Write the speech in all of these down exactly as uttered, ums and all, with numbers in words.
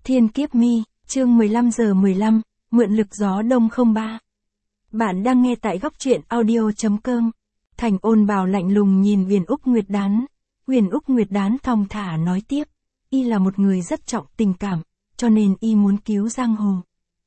Thiên kiếp mi, chương mười lăm giờ mười lăm, mượn lực gió đông không ba. Bạn đang nghe tại góc truyện audio.com. Thành Ôn Bào lạnh lùng nhìn Huyền Úc Nguyệt Đán. Huyền Úc Nguyệt Đán thong thả nói tiếp, y là một người rất trọng tình cảm, cho nên y muốn cứu giang hồ.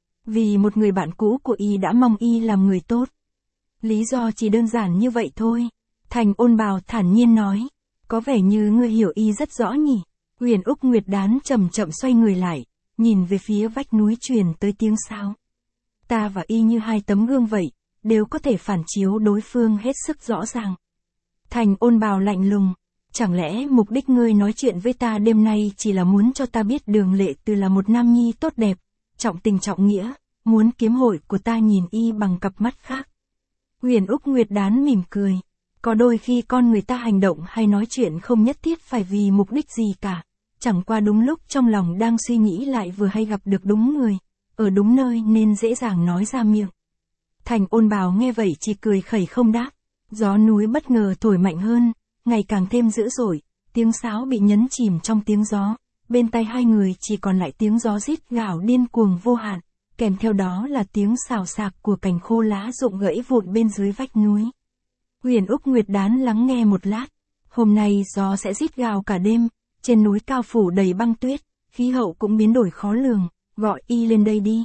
Vì một người bạn cũ của y đã mong y làm người tốt. Lý do chỉ đơn giản như vậy thôi. Thành Ôn Bào thản nhiên nói, có vẻ như ngươi hiểu y rất rõ nhỉ. Huyền Úc Nguyệt Đán chậm chậm xoay người lại, nhìn về phía vách núi truyền tới tiếng sáo. Ta và y như hai tấm gương vậy, đều có thể phản chiếu đối phương hết sức rõ ràng. Thành Ôn Bào lạnh lùng, chẳng lẽ mục đích ngươi nói chuyện với ta đêm nay chỉ là muốn cho ta biết Đường Lệ Từ là một nam nhi tốt đẹp, trọng tình trọng nghĩa, muốn kiếm hội của ta nhìn y bằng cặp mắt khác. Huyền Úc Nguyệt Đán mỉm cười, có đôi khi con người ta hành động hay nói chuyện không nhất thiết phải vì mục đích gì cả. Chẳng qua đúng lúc trong lòng đang suy nghĩ lại vừa hay gặp được đúng người, ở đúng nơi nên dễ dàng nói ra miệng. Thành Ôn Bào nghe vậy chỉ cười khẩy không đáp. Gió núi bất ngờ thổi mạnh hơn, ngày càng thêm dữ dội, tiếng sáo bị nhấn chìm trong tiếng gió, bên tai hai người chỉ còn lại tiếng gió rít gào điên cuồng vô hạn, kèm theo đó là tiếng xào xạc của cành khô lá rụng gãy vụn bên dưới vách núi. Huyền Úc Nguyệt Đán lắng nghe một lát, hôm nay gió sẽ rít gào cả đêm. Trên núi cao phủ đầy băng tuyết, khí hậu cũng biến đổi khó lường, gọi y lên đây đi.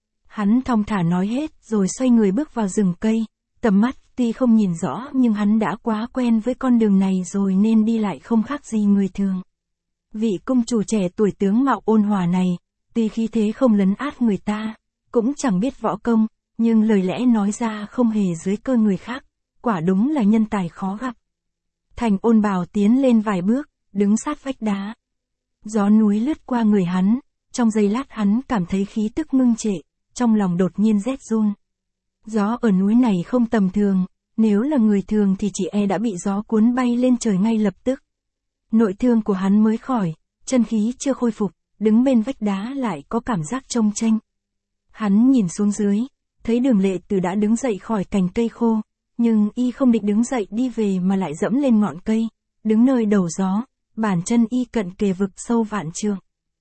Hắn thong thả nói hết rồi xoay người bước vào rừng cây, tầm mắt tuy không nhìn rõ nhưng hắn đã quá quen với con đường này rồi nên đi lại không khác gì người thường. Vị công chủ trẻ tuổi tướng mạo ôn hòa này, tuy khí thế không lấn át người ta, cũng chẳng biết võ công, nhưng lời lẽ nói ra không hề dưới cơ người khác, quả đúng là nhân tài khó gặp. Thành Ôn Bào tiến lên vài bước, đứng sát vách đá. Gió núi lướt qua người hắn, trong giây lát hắn cảm thấy khí tức ngưng trệ, trong lòng đột nhiên rét run. Gió ở núi này không tầm thường, nếu là người thường thì chỉ e đã bị gió cuốn bay lên trời ngay lập tức. Nội thương của hắn mới khỏi, chân khí chưa khôi phục, đứng bên vách đá lại có cảm giác trông chênh. Hắn nhìn xuống dưới, thấy Đường Lệ Từ đã đứng dậy khỏi cành cây khô, nhưng y không định đứng dậy đi về mà lại dẫm lên ngọn cây, đứng nơi đầu gió. Bàn chân y cận kề vực sâu vạn trượng.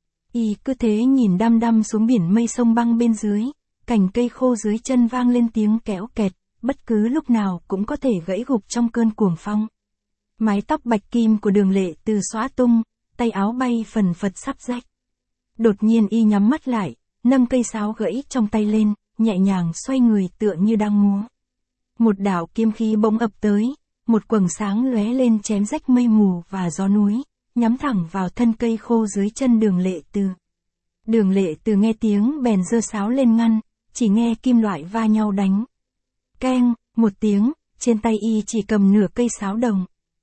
Y cứ thế nhìn đăm đăm xuống biển mây sông băng bên dưới, cành cây khô dưới chân vang lên tiếng kéo kẹt, bất cứ lúc nào cũng có thể gãy gục trong cơn cuồng phong. Mái tóc bạch kim của Đường Lệ Từ xõa tung, tay áo bay phần phật sắp rách. Đột nhiên y nhắm mắt lại, nâng cây sáo gãy trong tay lên, nhẹ nhàng xoay người tựa như đang múa. Một đạo kiếm khí bỗng ập tới. Một quầng sáng lóe lên chém rách mây mù và gió núi, nhắm thẳng vào thân cây khô dưới chân Đường Lệ Từ. Đường Lệ Từ nghe tiếng bèn giơ sáo lên ngăn, chỉ nghe kim loại va nhau đánh. Keng, một tiếng, trên tay y chỉ cầm nửa cây sáo đồng.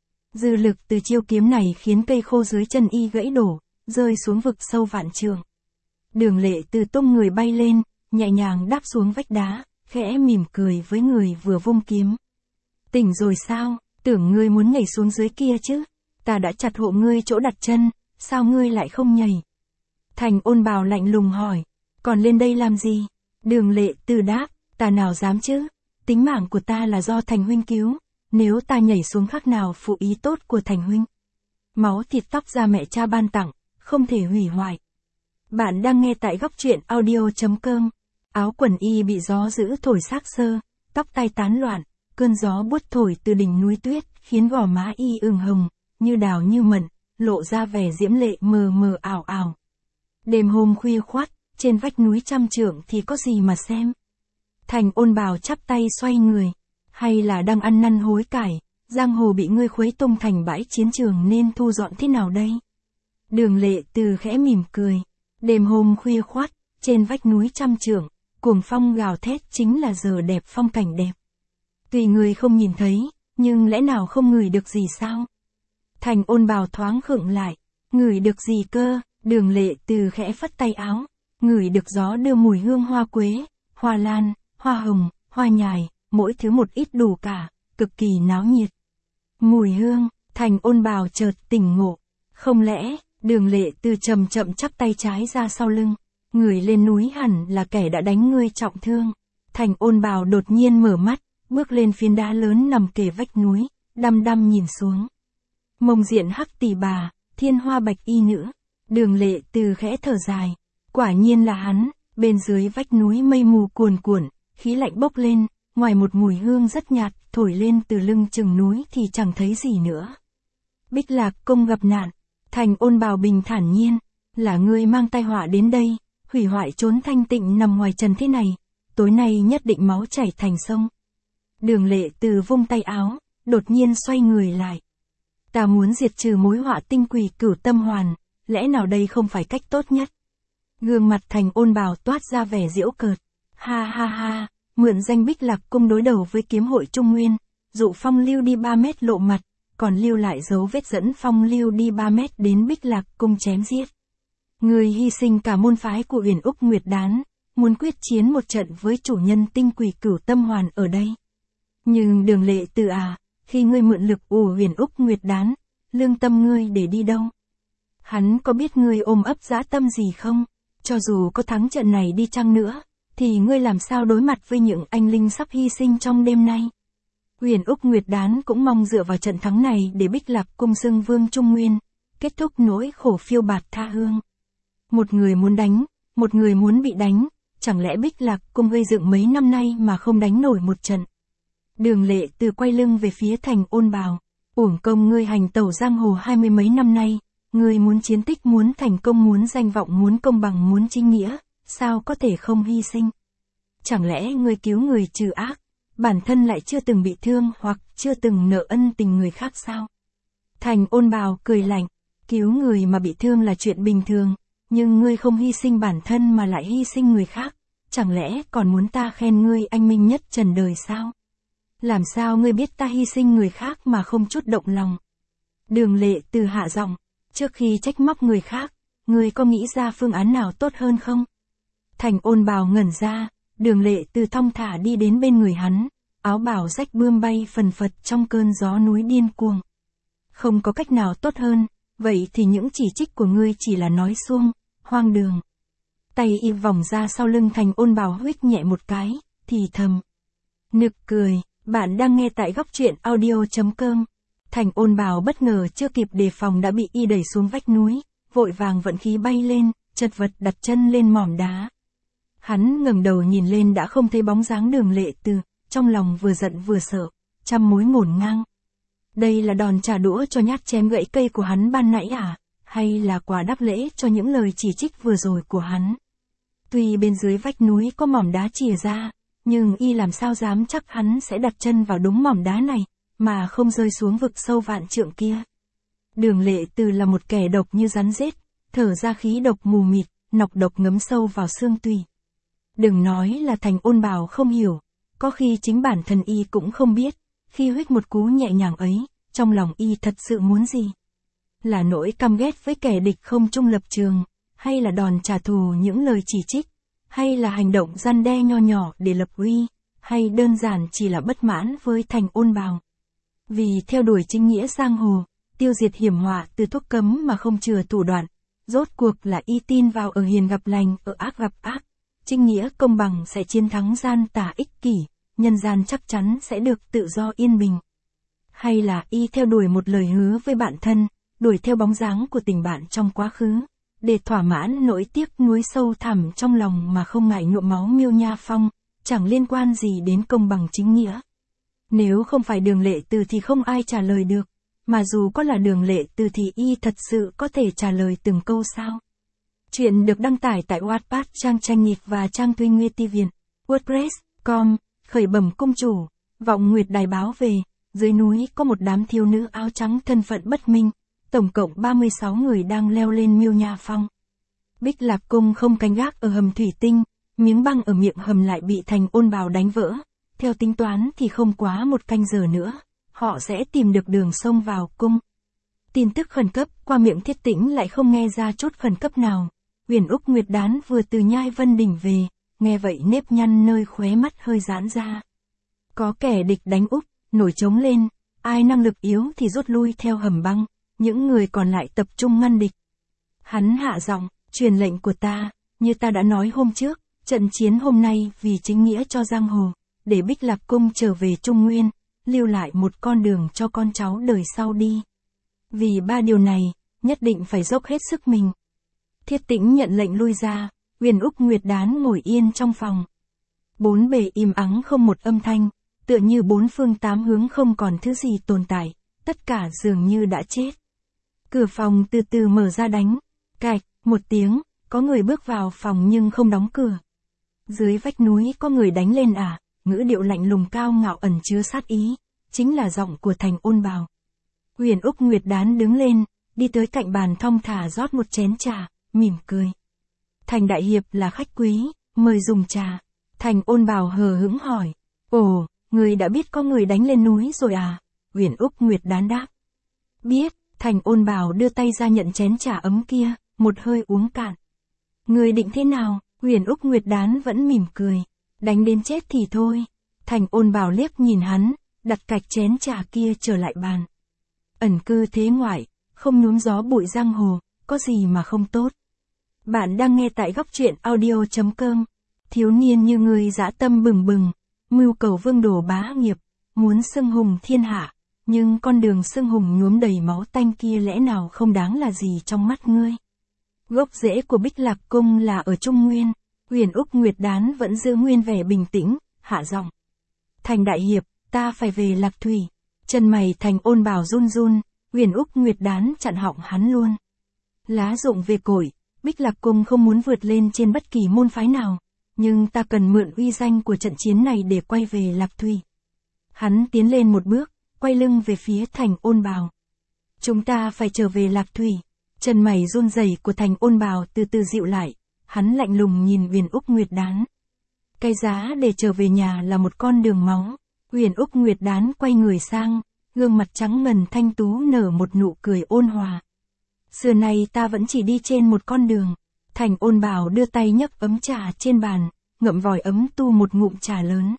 Dư lực từ chiêu kiếm này khiến cây khô dưới chân y gãy đổ, rơi xuống vực sâu vạn trượng. Đường Lệ Từ tung người bay lên, nhẹ nhàng đáp xuống vách đá, khẽ mỉm cười với người vừa vung kiếm. Tỉnh rồi sao, tưởng ngươi muốn nhảy xuống dưới kia chứ, ta đã chặt hộ ngươi chỗ đặt chân, sao ngươi lại không nhảy? Thành Ôn Bào lạnh lùng hỏi, còn lên đây làm gì? Đường Lệ Từ đáp, ta nào dám chứ, tính mạng của ta là do Thành huynh cứu, nếu ta nhảy xuống khác nào phụ ý tốt của Thành huynh. Máu thịt tóc da mẹ cha ban tặng, không thể hủy hoại. Bạn đang nghe tại góc truyện audio.com. Áo quần y bị gió dữ thổi xác xơ, tóc tai tán loạn. Cơn gió buốt thổi từ đỉnh núi tuyết, khiến gò má y ửng hồng, như đào như mận, lộ ra vẻ diễm lệ mờ mờ ảo ảo. Đêm hôm khuya khoắt, trên vách núi trăm trượng thì có gì mà xem. Thành Ôn Bào chắp tay xoay người, hay là đang ăn năn hối cải, giang hồ bị ngươi khuấy tung thành bãi chiến trường nên thu dọn thế nào đây? Đường Lệ Từ khẽ mỉm cười, đêm hôm khuya khoắt, trên vách núi trăm trượng, cuồng phong gào thét chính là giờ đẹp phong cảnh đẹp. Tùy người không nhìn thấy, nhưng lẽ nào không ngửi được gì sao? Thành Ôn Bào thoáng khựng lại, ngửi được gì cơ? Đường Lệ Từ khẽ phất tay áo, ngửi được gió đưa mùi hương hoa quế, hoa lan, hoa hồng, hoa nhài, mỗi thứ một ít đủ cả, cực kỳ náo nhiệt. Mùi hương, Thành Ôn Bào chợt tỉnh ngộ, không lẽ, Đường Lệ Từ chậm chậm chắp tay trái ra sau lưng, người lên núi hẳn là kẻ đã đánh ngươi trọng thương. Thành Ôn Bào đột nhiên mở mắt, bước lên phiến đá lớn nằm kề vách núi, đăm đăm nhìn xuống. Mông diện hắc tỷ bà, thiên hoa bạch y nữ. Đường Lệ Từ khẽ thở dài, Quả nhiên là hắn, bên dưới vách núi mây mù cuồn cuộn, khí lạnh bốc lên, ngoài một mùi hương rất nhạt, thổi lên từ lưng chừng núi thì chẳng thấy gì nữa. Bích Lạc Cung gặp nạn, Thành Ôn Bào bình thản nhiên, là ngươi mang tai họa đến đây, hủy hoại chốn thanh tịnh nằm ngoài trần thế này, tối nay nhất định máu chảy thành sông. Đường Lệ Từ vung tay áo, đột nhiên xoay người lại. Ta muốn diệt trừ mối họa tinh quỷ Cửu Tâm Hoàn, lẽ nào đây không phải cách tốt nhất? Gương mặt Thành Ôn Bào toát ra vẻ giễu cợt. Ha ha ha, mượn danh Bích Lạc Cung đối đầu với kiếm hội Trung Nguyên, dụ phong lưu đi ba mét lộ mặt, còn lưu lại dấu vết dẫn phong lưu đi ba mét đến Bích Lạc Cung chém giết. Người hy sinh cả môn phái của Uyển Úc Nguyệt Đán, muốn quyết chiến một trận với chủ nhân tinh quỷ Cửu Tâm Hoàn ở đây. Nhưng Đường Lệ Từ à, khi ngươi mượn lực của Uyển Úc Nguyệt Đán, lương tâm ngươi để đi đâu? Hắn có biết ngươi ôm ấp dã tâm gì không? Cho dù có thắng trận này đi chăng nữa, thì ngươi làm sao đối mặt với những anh linh sắp hy sinh trong đêm nay? Uyển Úc Nguyệt Đán cũng mong dựa vào trận thắng này để Bích Lạc Cung xưng vương Trung Nguyên, kết thúc nỗi khổ phiêu bạt tha hương. Một người muốn đánh, một người muốn bị đánh, chẳng lẽ Bích Lạc Cung gây dựng mấy năm nay mà không đánh nổi một trận? Đường Lệ Từ quay lưng về phía Thành Ôn Bào, uổng công ngươi hành tẩu giang hồ hai mươi mấy năm nay, ngươi muốn chiến tích, muốn thành công, muốn danh vọng, muốn công bằng, muốn chính nghĩa, sao có thể không hy sinh? Chẳng lẽ ngươi cứu người trừ ác, bản thân lại chưa từng bị thương hoặc chưa từng nợ ân tình người khác sao? Thành Ôn Bào cười lạnh, cứu người mà bị thương là chuyện bình thường, nhưng ngươi không hy sinh bản thân mà lại hy sinh người khác, chẳng lẽ còn muốn ta khen ngươi anh minh nhất trần đời sao? Làm sao ngươi biết ta hy sinh người khác mà không chút động lòng? Đường Lệ Từ hạ giọng, trước khi trách móc người khác, ngươi có nghĩ ra phương án nào tốt hơn không? Thành Ôn Bào ngẩn ra, Đường Lệ Từ thong thả đi đến bên người hắn, áo bào rách bươm bay phần phật trong cơn gió núi điên cuồng. Không có cách nào tốt hơn, vậy thì những chỉ trích của ngươi chỉ là nói suông, hoang đường. Tay y vòng ra sau lưng Thành Ôn Bào huých nhẹ một cái, thì thầm. Nực cười, bạn đang nghe tại góc truyện audio chấm com. Thành Ôn Bào bất ngờ chưa kịp đề phòng đã bị y đẩy xuống vách núi, vội vàng vận khí bay lên, chật vật đặt chân lên mỏm đá. Hắn ngẩng đầu nhìn lên đã không thấy bóng dáng Đường Lệ Từ, trong lòng vừa giận vừa sợ, trăm mối ngổn ngang. Đây là đòn trả đũa cho nhát chém gãy cây của hắn ban nãy à, hay là quà đáp lễ cho những lời chỉ trích vừa rồi của hắn? Tuy bên dưới vách núi có mỏm đá chìa ra, nhưng y làm sao dám chắc hắn sẽ đặt chân vào đúng mỏm đá này, mà không rơi xuống vực sâu vạn trượng kia. Đường Lệ Từ là một kẻ độc như rắn rết, thở ra khí độc mù mịt, nọc độc ngấm sâu vào xương tủy. Đừng nói là Thành Ôn Bào không hiểu, có khi chính bản thân y cũng không biết, khi huých một cú nhẹ nhàng ấy, trong lòng y thật sự muốn gì? Là nỗi căm ghét với kẻ địch không chung lập trường, hay là đòn trả thù những lời chỉ trích, hay là hành động răn đe nho nhỏ để lập uy, hay đơn giản chỉ là bất mãn với Thành Ôn Bào? Vì theo đuổi chính nghĩa giang hồ, tiêu diệt hiểm họa từ thuốc cấm mà không chừa thủ đoạn, rốt cuộc là y tin vào ở hiền gặp lành, ở ác gặp ác, chính nghĩa công bằng sẽ chiến thắng gian tà ích kỷ, nhân gian chắc chắn sẽ được tự do yên bình. Hay là y theo đuổi một lời hứa với bản thân, đuổi theo bóng dáng của tình bạn trong quá khứ, để thỏa mãn nỗi tiếc nuối sâu thẳm trong lòng mà không ngại nhuộm máu Miêu Nha Phong, chẳng liên quan gì đến công bằng chính nghĩa. Nếu không phải Đường Lệ Từ thì không ai trả lời được, mà dù có là Đường Lệ Từ thì y thật sự có thể trả lời từng câu sao? Chuyện được đăng tải tại Wattpad, trang tranh nhịp và trang Tuy Nguy ti Viện, WordPress chấm com. Khởi bẩm cung chủ, Vọng Nguyệt Đài báo về, dưới núi có một đám thiếu nữ áo trắng thân phận bất minh, tổng cộng ba mươi sáu người đang leo lên Miêu Nha Phong. Bích Lạc Cung không canh gác ở hầm thủy tinh, miếng băng ở miệng hầm lại bị Thành Ôn Bào đánh vỡ, theo tính toán thì không quá một canh giờ nữa, họ sẽ tìm được đường sông vào cung. Tin tức khẩn cấp qua miệng Thiết Tĩnh lại không nghe ra chút khẩn cấp nào. Uyển Úc Nguyệt Đán vừa từ Nhai Vân Đỉnh về, nghe vậy nếp nhăn nơi khóe mắt hơi giãn ra. Có kẻ địch đánh úp, nổi trống lên, ai năng lực yếu thì rút lui theo hầm băng, những người còn lại tập trung ngăn địch. Hắn hạ giọng, truyền lệnh của ta, như ta đã nói hôm trước, trận chiến hôm nay vì chính nghĩa cho giang hồ, để Bích Lạc Cung trở về Trung Nguyên, lưu lại một con đường cho con cháu đời sau đi. Vì ba điều này, nhất định phải dốc hết sức mình. Thiết Tĩnh nhận lệnh lui ra, Huyền Úc Nguyệt Đán ngồi yên trong phòng. Bốn bề im ắng không một âm thanh, tựa như bốn phương tám hướng không còn thứ gì tồn tại, tất cả dường như đã chết. Cửa phòng từ từ mở ra đánh, cạch, một tiếng, có người bước vào phòng nhưng không đóng cửa. Dưới vách núi có người đánh lên à, ngữ điệu lạnh lùng cao ngạo ẩn chứa sát ý, chính là giọng của Thành Ôn Bào. Huyền Úc Nguyệt Đán đứng lên, đi tới cạnh bàn thong thả rót một chén trà, mỉm cười. Thành đại hiệp là khách quý, mời dùng trà. Thành Ôn Bào hờ hững hỏi, ồ, người đã biết có người đánh lên núi rồi à? Huyền Úc Nguyệt Đán đáp. Biết. Thành Ôn Bào đưa tay ra nhận chén trà ấm kia, một hơi uống cạn. Người định thế nào? Huyền Úc Nguyệt Đán vẫn mỉm cười. Đánh đến chết thì thôi. Thành Ôn Bào liếc nhìn hắn, đặt cạch chén trà kia trở lại bàn. Ẩn cư thế ngoại, không nhuốm gió bụi giang hồ, có gì mà không tốt. Bạn đang nghe tại góc truyện audio chấm com. Thiếu niên như ngươi dã tâm bừng bừng, mưu cầu vương đồ bá nghiệp, muốn xưng hùng thiên hạ. Nhưng con đường xưng hùng nhuốm đầy máu tanh kia lẽ nào không đáng là gì trong mắt ngươi? Gốc rễ của Bích Lạc Cung là ở Trung Nguyên. Huyền Úc Nguyệt Đán vẫn giữ nguyên vẻ bình tĩnh, hạ giọng. Thành đại hiệp, ta phải về Lạc Thủy. Chân mày Thành Ôn Bào run run, Huyền Úc Nguyệt Đán chặn họng hắn luôn. Lá rụng về cội, Bích Lạc Cung không muốn vượt lên trên bất kỳ môn phái nào, nhưng ta cần mượn uy danh của trận chiến này để quay về Lạc Thủy. Hắn tiến lên một bước, quay lưng về phía Thành Ôn Bào. Chúng ta phải trở về Lạc Thủy. Chân mày run rẩy của Thành Ôn Bào từ từ dịu lại, hắn lạnh lùng nhìn Huyền Úc Nguyệt Đán. Cái giá để trở về nhà là một con đường máu. Huyền Úc Nguyệt Đán quay người sang, gương mặt trắng ngần thanh tú nở một nụ cười ôn hòa. Xưa nay ta vẫn chỉ đi trên một con đường. Thành Ôn Bào đưa tay nhấc ấm trà trên bàn, ngậm vòi ấm tu một ngụm trà lớn.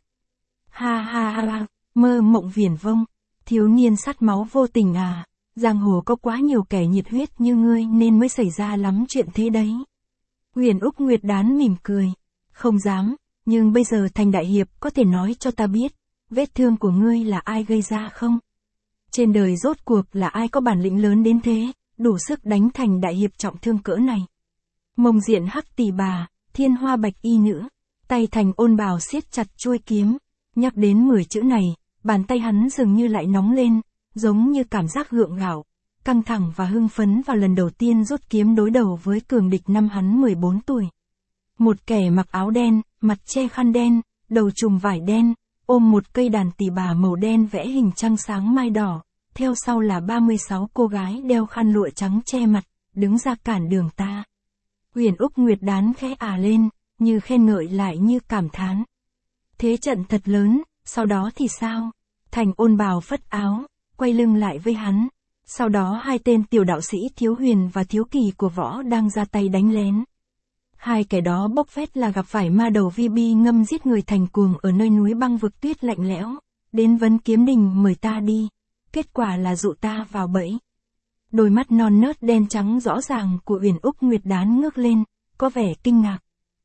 Ha ha ha ha, mơ mộng viển vông. Thiếu niên sát máu vô tình à, giang hồ có quá nhiều kẻ nhiệt huyết như ngươi nên mới xảy ra lắm chuyện thế đấy. Huyền Úc Nguyệt Đán mỉm cười. Không dám, nhưng bây giờ Thành đại hiệp có thể nói cho ta biết, vết thương của ngươi là ai gây ra không? Trên đời rốt cuộc là ai có bản lĩnh lớn đến thế, đủ sức đánh Thành đại hiệp trọng thương cỡ này? Mông diện hắc tỷ bà, thiên hoa bạch y nữ, tay Thành Ôn Bào siết chặt chuôi kiếm, nhắc đến mười chữ này. Bàn tay hắn dường như lại nóng lên, giống như cảm giác gượng gạo, căng thẳng và hưng phấn vào lần đầu tiên rút kiếm đối đầu với cường địch năm hắn mười bốn tuổi. Một kẻ mặc áo đen, mặt che khăn đen, đầu trùm vải đen, ôm một cây đàn tỳ bà màu đen vẽ hình trăng sáng mai đỏ, theo sau là ba mươi sáu cô gái đeo khăn lụa trắng che mặt, đứng ra cản đường ta. Huyền Úc Nguyệt Đán khẽ ả lên, như khen ngợi lại như cảm thán. Thế trận thật lớn, sau đó thì sao? Thành Ôn Bào phất áo, quay lưng lại với hắn. Sau đó hai tên tiểu đạo sĩ Thiếu Huyền và Thiếu Kỳ của võ đang ra tay đánh lén. Hai kẻ đó bốc phét là gặp phải ma đầu vi bi ngâm giết người thành cuồng ở nơi núi băng vực tuyết lạnh lẽo, đến Vấn Kiếm Đình mời ta đi, kết quả là dụ ta vào bẫy. Đôi mắt non nớt đen trắng rõ ràng của Huyền Úc Nguyệt Đán ngước lên, có vẻ kinh ngạc.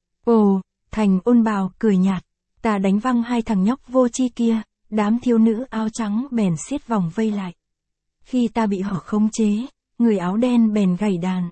Ồ, Thành Ôn Bào cười nhạt, ta đánh văng hai thằng nhóc vô tri kia. Đám thiếu nữ áo trắng bèn xiết vòng vây lại. Khi ta bị họ khống chế, người áo đen bèn gảy đàn.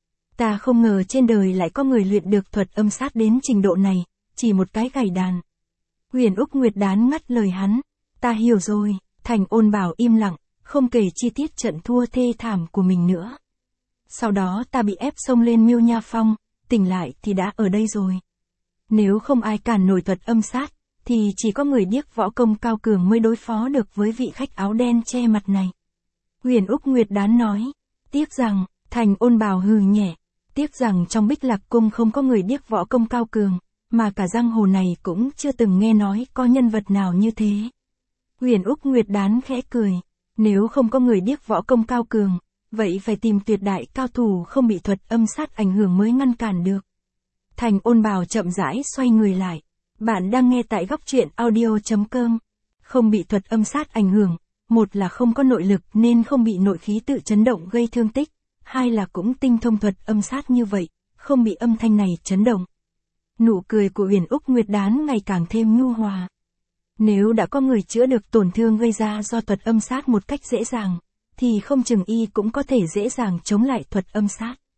Ta không ngờ trên đời lại có người luyện được thuật âm sát đến trình độ này, chỉ một cái gảy đàn. Huyền Úc Nguyệt Đán ngắt lời hắn. Ta hiểu rồi. Thành Ôn Bào im lặng, không kể chi tiết trận thua thê thảm của mình nữa. Sau đó ta bị ép xông lên Miêu Nha Phong, tỉnh lại thì đã ở đây rồi. Nếu không ai cản nổi thuật âm sát, thì chỉ có người điếc võ công cao cường mới đối phó được với vị khách áo đen che mặt này. Huyền Úc Nguyệt Đán nói. Tiếc rằng, Thành Ôn Bào hừ nhẹ. Tiếc rằng trong Bích Lạc Cung không có người điếc võ công cao cường, mà cả giang hồ này cũng chưa từng nghe nói có nhân vật nào như thế. Huyền Úc Nguyệt Đán khẽ cười. Nếu không có người điếc võ công cao cường, vậy phải tìm tuyệt đại cao thủ không bị thuật âm sát ảnh hưởng mới ngăn cản được. Thành Ôn Bào chậm rãi xoay người lại. Bạn đang nghe tại góc truyện audio chấm com. Không bị thuật âm sát ảnh hưởng, một là không có nội lực nên không bị nội khí tự chấn động gây thương tích, hai là cũng tinh thông thuật âm sát như vậy, không bị âm thanh này chấn động. Nụ cười của Huyền Úc Nguyệt Đán ngày càng thêm nhu hòa. Nếu đã có người chữa được tổn thương gây ra do thuật âm sát một cách dễ dàng, thì không chừng y cũng có thể dễ dàng chống lại thuật âm sát.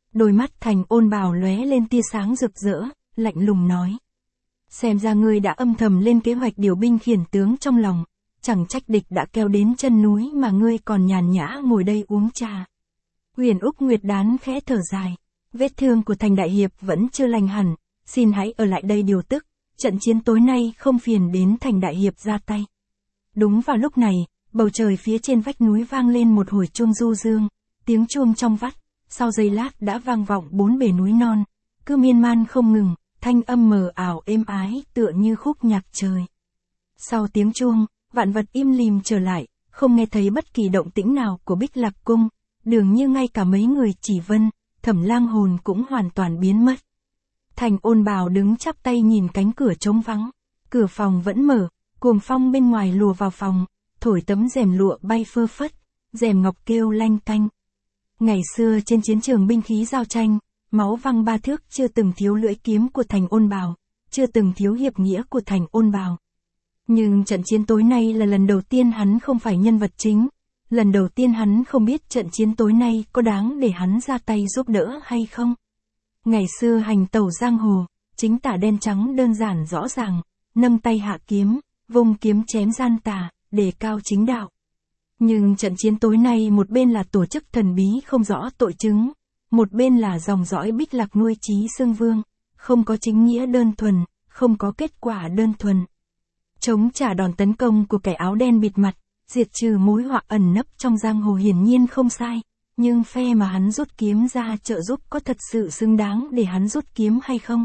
Đôi mắt Thành Ôn Bào lóe lên tia sáng rực rỡ, lạnh lùng nói. Xem ra ngươi đã âm thầm lên kế hoạch điều binh khiển tướng trong lòng, chẳng trách địch đã kéo đến chân núi mà ngươi còn nhàn nhã ngồi đây uống trà. Huyền Úc Nguyệt Đán khẽ thở dài, vết thương của Thành đại hiệp vẫn chưa lành hẳn, xin hãy ở lại đây điều tức, trận chiến tối nay không phiền đến Thành đại hiệp ra tay. Đúng vào lúc này, bầu trời phía trên vách núi vang lên một hồi chuông du dương, tiếng chuông trong vắt, sau giây lát đã vang vọng bốn bề núi non, cứ miên man không ngừng, thanh âm mờ ảo êm ái tựa như khúc nhạc trời. Sau tiếng chuông, vạn vật im lìm trở lại, không nghe thấy bất kỳ động tĩnh nào của Bích Lạc Cung, dường như ngay cả mấy người Chỉ Vân, Thẩm Lang hồn cũng hoàn toàn biến mất. Thành Ôn Bào đứng chắp tay nhìn cánh cửa trống vắng, cửa phòng vẫn mở, cuồng phong bên ngoài lùa vào phòng, thổi tấm rèm lụa bay phơ phất, rèm ngọc kêu lanh canh. Ngày xưa trên chiến trường binh khí giao tranh, máu văng ba thước chưa từng thiếu lưỡi kiếm của Thành Ôn Bào, chưa từng thiếu hiệp nghĩa của Thành Ôn Bào. Nhưng trận chiến tối nay là lần đầu tiên hắn không phải nhân vật chính, lần đầu tiên hắn không biết trận chiến tối nay có đáng để hắn ra tay giúp đỡ hay không. Ngày xưa hành tẩu giang hồ, chính tả đen trắng đơn giản rõ ràng, nâng tay hạ kiếm, vung kiếm chém gian tà, đề cao chính đạo. Nhưng trận chiến tối nay một bên là tổ chức thần bí không rõ tội chứng, một bên là dòng dõi Bích Lạc nuôi chí xương vương, không có chính nghĩa đơn thuần, không có kết quả đơn thuần. Chống trả đòn tấn công của kẻ áo đen bịt mặt, diệt trừ mối họa ẩn nấp trong giang hồ hiển nhiên không sai, nhưng phe mà hắn rút kiếm ra trợ giúp có thật sự xứng đáng để hắn rút kiếm hay không?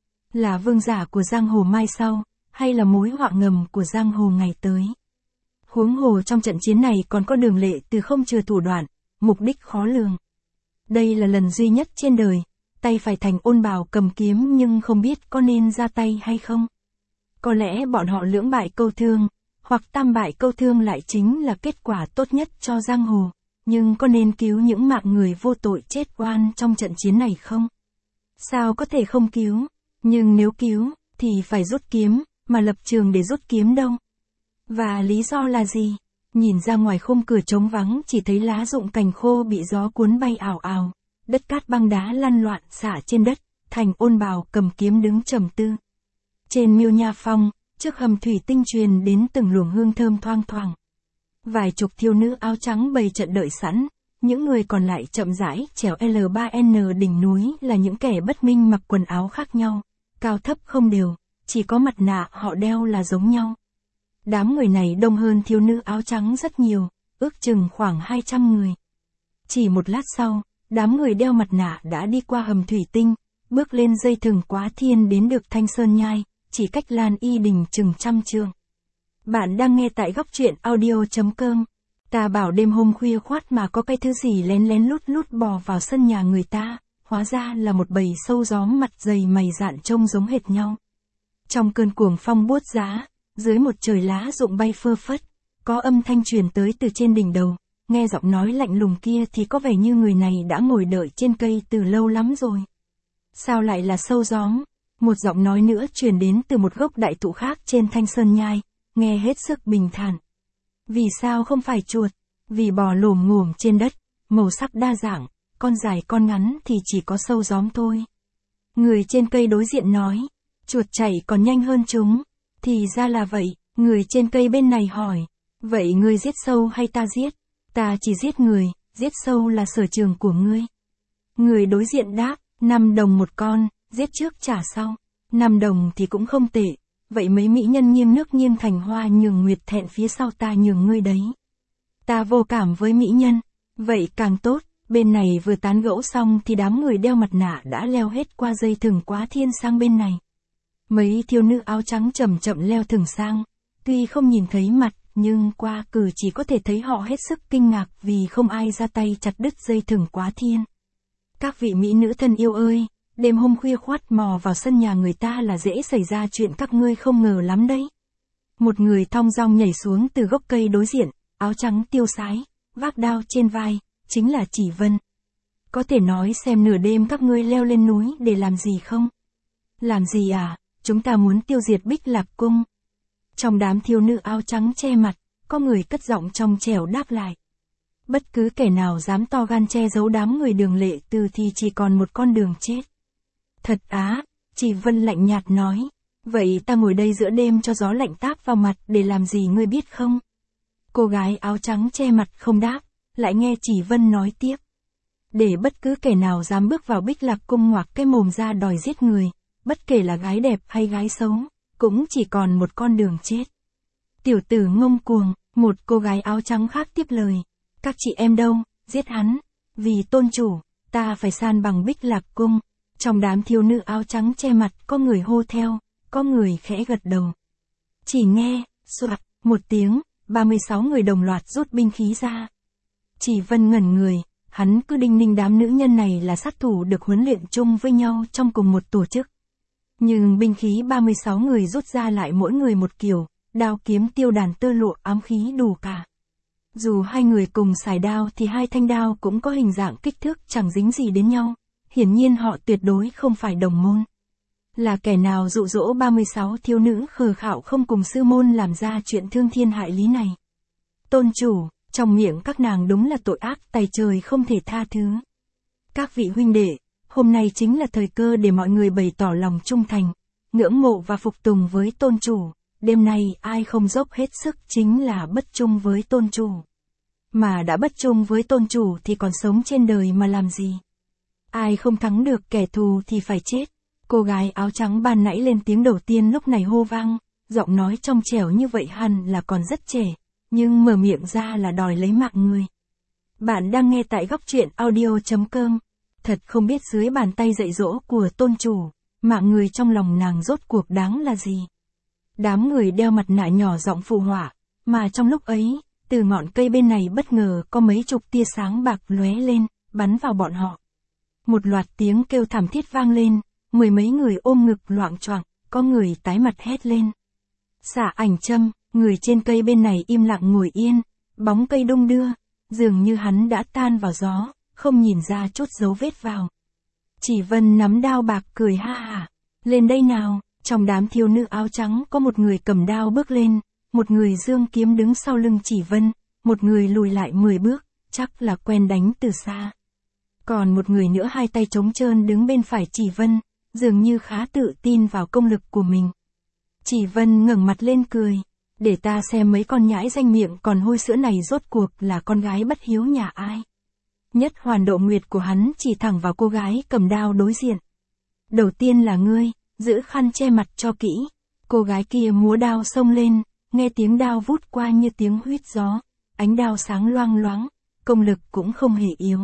Là vương giả của giang hồ mai sau, hay là mối họa ngầm của giang hồ ngày tới? Huống hồ trong trận chiến này còn có Đường Lệ Từ không chừa thủ đoạn, mục đích khó lường. Đây là lần duy nhất trên đời, tay phải Thành Ôn Bào cầm kiếm nhưng không biết có nên ra tay hay không. Có lẽ bọn họ lưỡng bại câu thương, hoặc tam bại câu thương lại chính là kết quả tốt nhất cho giang hồ, nhưng có nên cứu những mạng người vô tội chết oan trong trận chiến này không? Sao có thể không cứu, nhưng nếu cứu, thì phải rút kiếm, mà lập trường để rút kiếm đâu? Và lý do là gì? Nhìn ra ngoài khung cửa trống vắng chỉ thấy lá rụng cành khô bị gió cuốn bay ảo ảo, đất cát băng đá lăn loạn xả trên đất, Thành Ôn Bào cầm kiếm đứng trầm tư. Trên Miêu Nha Phong, trước hầm thủy tinh truyền đến từng luồng hương thơm thoang thoảng. Vài chục thiếu nữ áo trắng bày trận đợi sẵn, những người còn lại chậm rãi trèo L ba N đỉnh núi là những kẻ bất minh mặc quần áo khác nhau, cao thấp không đều, chỉ có mặt nạ họ đeo là giống nhau. Đám người này đông hơn thiếu nữ áo trắng rất nhiều, ước chừng khoảng hai trăm người. Chỉ một lát sau, đám người đeo mặt nạ đã đi qua hầm thủy tinh, bước lên dây thừng quá thiên đến được Thanh Sơn Nhai, chỉ cách Lan Y Đình chừng trăm trượng. Bạn đang nghe tại góc truyện audio chấm com. Ta bảo đêm hôm khuya khoát mà có cái thứ gì lén lén lút lút bò vào sân nhà người ta, hóa ra là một bầy sâu gióm mặt dày mày dạn trông giống hệt nhau. Trong cơn cuồng phong buốt giá, dưới một trời lá rụng bay phơ phất, có âm thanh truyền tới từ trên đỉnh đầu, nghe giọng nói lạnh lùng kia thì có vẻ như người này đã ngồi đợi trên cây từ lâu lắm rồi. Sao lại là sâu gióm? Một giọng nói nữa truyền đến từ một gốc đại thụ khác trên Thanh Sơn Nhai, nghe hết sức bình thản. Vì sao không phải chuột? Vì bò lồm ngồm trên đất, màu sắc đa dạng, con dài con ngắn thì chỉ có sâu gióm thôi. Người trên cây đối diện nói, chuột chạy còn nhanh hơn chúng. Thì ra là vậy, người trên cây bên này hỏi, vậy ngươi giết sâu hay ta giết? Ta chỉ giết người, giết sâu là sở trường của ngươi. Người đối diện đáp, năm đồng một con, giết trước trả sau. Năm đồng thì cũng không tệ, vậy mấy mỹ nhân nghiêng nước nghiêng thành hoa nhường nguyệt thẹn phía sau ta nhường ngươi đấy. Ta vô cảm với mỹ nhân, vậy càng tốt, bên này vừa tán gẫu xong thì đám người đeo mặt nạ đã leo hết qua dây thừng quá thiên sang bên này. Mấy thiếu nữ áo trắng chậm chậm leo thừng sang, tuy không nhìn thấy mặt, nhưng qua cử chỉ có thể thấy họ hết sức kinh ngạc vì không ai ra tay chặt đứt dây thừng quá thiên. Các vị mỹ nữ thân yêu ơi, đêm hôm khuya khoắt mò vào sân nhà người ta là dễ xảy ra chuyện các ngươi không ngờ lắm đấy. Một người thong dong nhảy xuống từ gốc cây đối diện, áo trắng tiêu sái, vác đao trên vai, chính là Chỉ Vân. Có thể nói xem nửa đêm các ngươi leo lên núi để làm gì không? Làm gì à? Chúng ta muốn tiêu diệt Bích Lạc Cung. Trong đám thiếu nữ áo trắng che mặt, có người cất giọng trong trẻo đáp lại. Bất cứ kẻ nào dám to gan che giấu đám người Đường Lệ Từ thì chỉ còn một con đường chết. Thật á, chị Vân lạnh nhạt nói. Vậy ta ngồi đây giữa đêm cho gió lạnh táp vào mặt để làm gì ngươi biết không? Cô gái áo trắng che mặt không đáp, lại nghe chị Vân nói tiếp. Để bất cứ kẻ nào dám bước vào Bích Lạc Cung ngoạc cái mồm ra đòi giết người, bất kể là gái đẹp hay gái xấu, cũng chỉ còn một con đường chết. Tiểu tử ngông cuồng, một cô gái áo trắng khác tiếp lời. Các chị em đâu, giết hắn, vì tôn chủ, ta phải san bằng Bích Lạc Cung. Trong đám thiếu nữ áo trắng che mặt có người hô theo, có người khẽ gật đầu. Chỉ nghe, soạt, một tiếng, ba mươi sáu người đồng loạt rút binh khí ra. Chỉ Vân ngẩn người, hắn cứ đinh ninh đám nữ nhân này là sát thủ được huấn luyện chung với nhau trong cùng một tổ chức. Nhưng binh khí ba mươi sáu người rút ra lại mỗi người một kiểu, đao kiếm tiêu đàn tơ lụa ám khí đủ cả. Dù hai người cùng xài đao thì hai thanh đao cũng có hình dạng kích thước chẳng dính gì đến nhau, hiển nhiên họ tuyệt đối không phải đồng môn. Là kẻ nào dụ dỗ ba mươi sáu thiếu nữ khờ khạo không cùng sư môn làm ra chuyện thương thiên hại lý này? Tôn chủ, trong miệng các nàng đúng là tội ác tày trời không thể tha thứ. Các vị huynh đệ, hôm nay chính là thời cơ để mọi người bày tỏ lòng trung thành, ngưỡng mộ và phục tùng với tôn chủ. Đêm nay ai không dốc hết sức chính là bất trung với tôn chủ. Mà đã bất trung với tôn chủ thì còn sống trên đời mà làm gì? Ai không thắng được kẻ thù thì phải chết. Cô gái áo trắng ban nãy lên tiếng đầu tiên lúc này hô vang, giọng nói trong trẻo như vậy hẳn là còn rất trẻ, nhưng mở miệng ra là đòi lấy mạng người. Bạn đang nghe tại góc truyện audio chấm com. Thật không biết dưới bàn tay dạy dỗ của tôn chủ, mạng người trong lòng nàng rốt cuộc đáng là gì? Đám người đeo mặt nạ nhỏ giọng phụ họa, mà trong lúc ấy, từ ngọn cây bên này bất ngờ có mấy chục tia sáng bạc lóe lên, bắn vào bọn họ. Một loạt tiếng kêu thảm thiết vang lên, mười mấy người ôm ngực loạng choạng, có người tái mặt hét lên. Xả ảnh châm, người trên cây bên này im lặng ngồi yên, bóng cây đung đưa, dường như hắn đã tan vào gió, không nhìn ra chút dấu vết vào. Chỉ Vân nắm đao bạc cười ha hả, lên đây nào. Trong đám thiếu nữ áo trắng có một người cầm đao bước lên, một người giương kiếm đứng sau lưng Chỉ Vân, một người lùi lại mười bước, chắc là quen đánh từ xa. Còn một người nữa hai tay trống trơn đứng bên phải Chỉ Vân, dường như khá tự tin vào công lực của mình. Chỉ Vân ngẩng mặt lên cười, để ta xem mấy con nhãi danh miệng còn hôi sữa này rốt cuộc là con gái bất hiếu nhà ai. Nhất hoàn độ nguyệt của hắn chỉ thẳng vào cô gái cầm đao đối diện. Đầu tiên là ngươi. Giữ khăn che mặt cho kỹ. Cô gái kia múa đao xông lên, nghe tiếng đao vút qua như tiếng huýt gió, ánh đao sáng loang loáng, công lực cũng không hề yếu.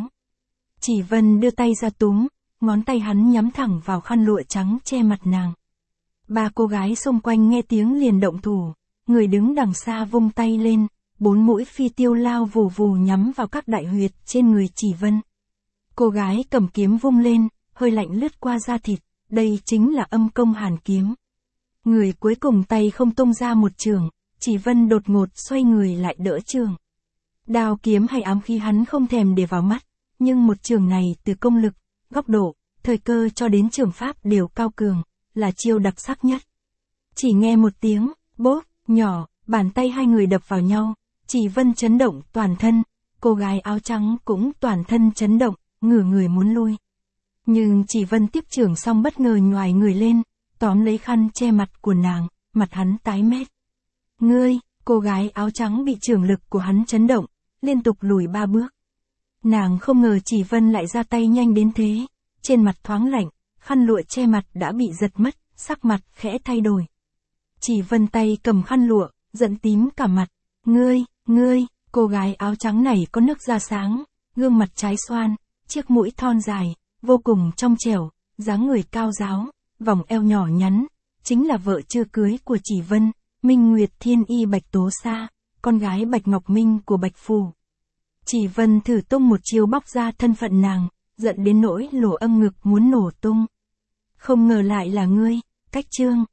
Chỉ Vân đưa tay ra túm, ngón tay hắn nhắm thẳng vào khăn lụa trắng che mặt nàng. Ba cô gái xung quanh nghe tiếng liền động thủ, người đứng đằng xa vung tay lên, bốn mũi phi tiêu lao vù vù nhắm vào các đại huyệt trên người Chỉ Vân. Cô gái cầm kiếm vung lên, hơi lạnh lướt qua da thịt. Đây chính là âm công hàn kiếm. Người cuối cùng tay không tung ra một trường, Chỉ Vân đột ngột xoay người lại đỡ trường. Đao kiếm hay ám khí hắn không thèm để vào mắt, nhưng một trường này từ công lực, góc độ, thời cơ cho đến trường pháp đều cao cường, là chiêu đặc sắc nhất. Chỉ nghe một tiếng, bốp, nhỏ, bàn tay hai người đập vào nhau, Chỉ Vân chấn động toàn thân, cô gái áo trắng cũng toàn thân chấn động, ngửa người muốn lui. Nhưng Chỉ Vân tiếp trưởng xong bất ngờ nhoài người lên, tóm lấy khăn che mặt của nàng, mặt hắn tái mét. Ngươi, cô gái áo trắng bị trưởng lực của hắn chấn động, liên tục lùi ba bước. Nàng không ngờ Chỉ Vân lại ra tay nhanh đến thế, trên mặt thoáng lạnh, khăn lụa che mặt đã bị giật mất, sắc mặt khẽ thay đổi. Chỉ Vân tay cầm khăn lụa, giận tím cả mặt. Ngươi, ngươi, cô gái áo trắng này có nước da sáng, gương mặt trái xoan, chiếc mũi thon dài, vô cùng trong trẻo, dáng người cao ráo, vòng eo nhỏ nhắn, chính là vợ chưa cưới của Chỉ Vân, Minh Nguyệt Thiên Y Bạch Tố Sa, con gái Bạch Ngọc Minh của Bạch Phù. Chỉ Vân thử tung một chiêu bóc ra thân phận nàng, giận đến nỗi lỗ âm ngực muốn nổ tung. Không ngờ lại là ngươi, Cách Trương.